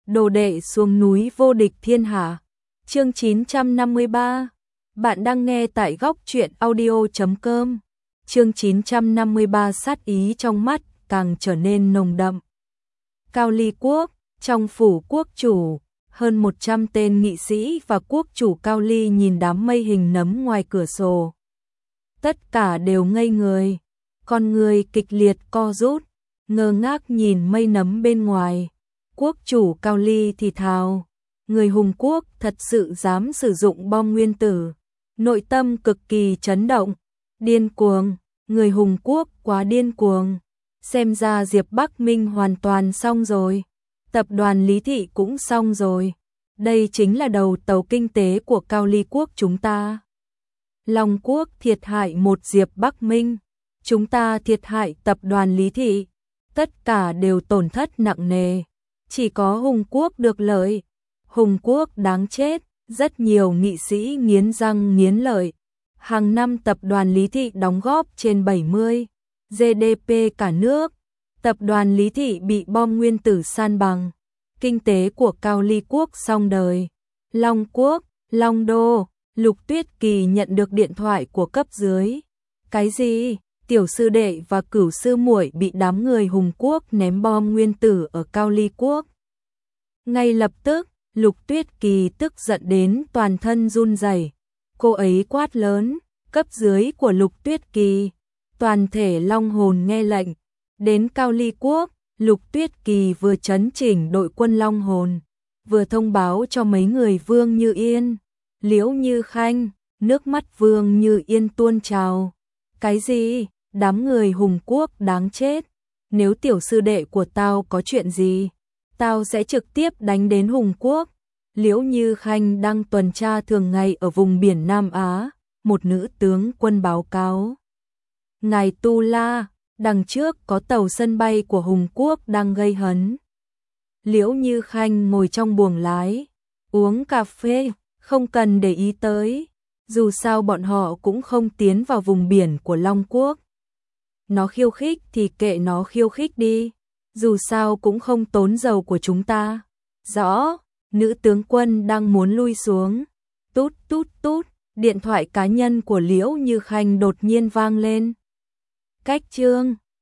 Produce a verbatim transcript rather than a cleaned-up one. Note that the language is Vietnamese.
đồ đệ xuống núi vô địch thiên hạ. Chương chín trăm năm mươi ba. Bạn đang nghe tại góc truyện audio chấm com. Chương chín trăm năm mươi ba, sát ý trong mắt càng trở nên nồng đậm. Cao Ly quốc, trong phủ quốc chủ, hơn một trăm tên nghị sĩ và quốc chủ Cao Ly nhìn đám mây hình nấm ngoài cửa sổ. Tất cả đều ngây người, con người kịch liệt co rút, ngơ ngác nhìn mây nấm bên ngoài. Quốc chủ Cao Ly thì thào, người Hùng quốc thật sự dám sử dụng bom nguyên tử, nội tâm cực kỳ chấn động, điên cuồng, người Hùng quốc quá điên cuồng, xem ra Diệp Bắc Minh hoàn toàn xong rồi, tập đoàn Lý Thị cũng xong rồi, đây chính là đầu tàu kinh tế của Cao Ly quốc chúng ta. Long quốc thiệt hại một Diệp Bắc Minh, chúng ta thiệt hại tập đoàn Lý Thị, tất cả đều tổn thất nặng nề, chỉ có Hùng quốc được lợi. Hùng quốc đáng chết, rất nhiều nghị sĩ nghiến răng nghiến lợi. Hàng năm tập đoàn Lý Thị đóng góp trên bảy mươi giê đê pê cả nước, tập đoàn Lý Thị bị bom nguyên tử san bằng, kinh tế của Cao Ly quốc xong đời. Long quốc, Long đô, Lục Tuyết Kỳ nhận được điện thoại của cấp dưới. Cái gì? Tiểu sư đệ và cửu sư muội bị đám người Hùng quốc ném bom nguyên tử ở Cao Ly quốc. Ngay lập tức, Lục Tuyết Kỳ tức giận đến toàn thân run rẩy. Cô ấy quát lớn, cấp dưới của Lục Tuyết Kỳ, toàn thể long hồn nghe lệnh. Đến Cao Ly quốc, Lục Tuyết Kỳ vừa chấn chỉnh đội quân long hồn, vừa thông báo cho mấy người Vương Như Yên, Liễu Như Khanh, nước mắt Vương Như Yên tuôn trào. Cái gì? Đám người Hùng quốc đáng chết. Nếu tiểu sư đệ của tao có chuyện gì, tao sẽ trực tiếp đánh đến Hùng quốc. Liễu Như Khanh đang tuần tra thường ngày ở vùng biển Nam Á, một nữ tướng quân báo cáo. Ngài Tu La, đằng trước có tàu sân bay của Hùng quốc đang gây hấn. Liễu Như Khanh ngồi trong buồng lái, uống cà phê, không cần để ý tới. Dù sao bọn họ cũng không tiến vào vùng biển của Long quốc. Nó khiêu khích thì kệ nó khiêu khích đi, dù sao cũng không tốn dầu của chúng ta. Rõ, nữ tướng quân đang muốn lui xuống. Tút tút tút, điện thoại cá nhân của Liễu Như Khanh đột nhiên vang lên. Cách chương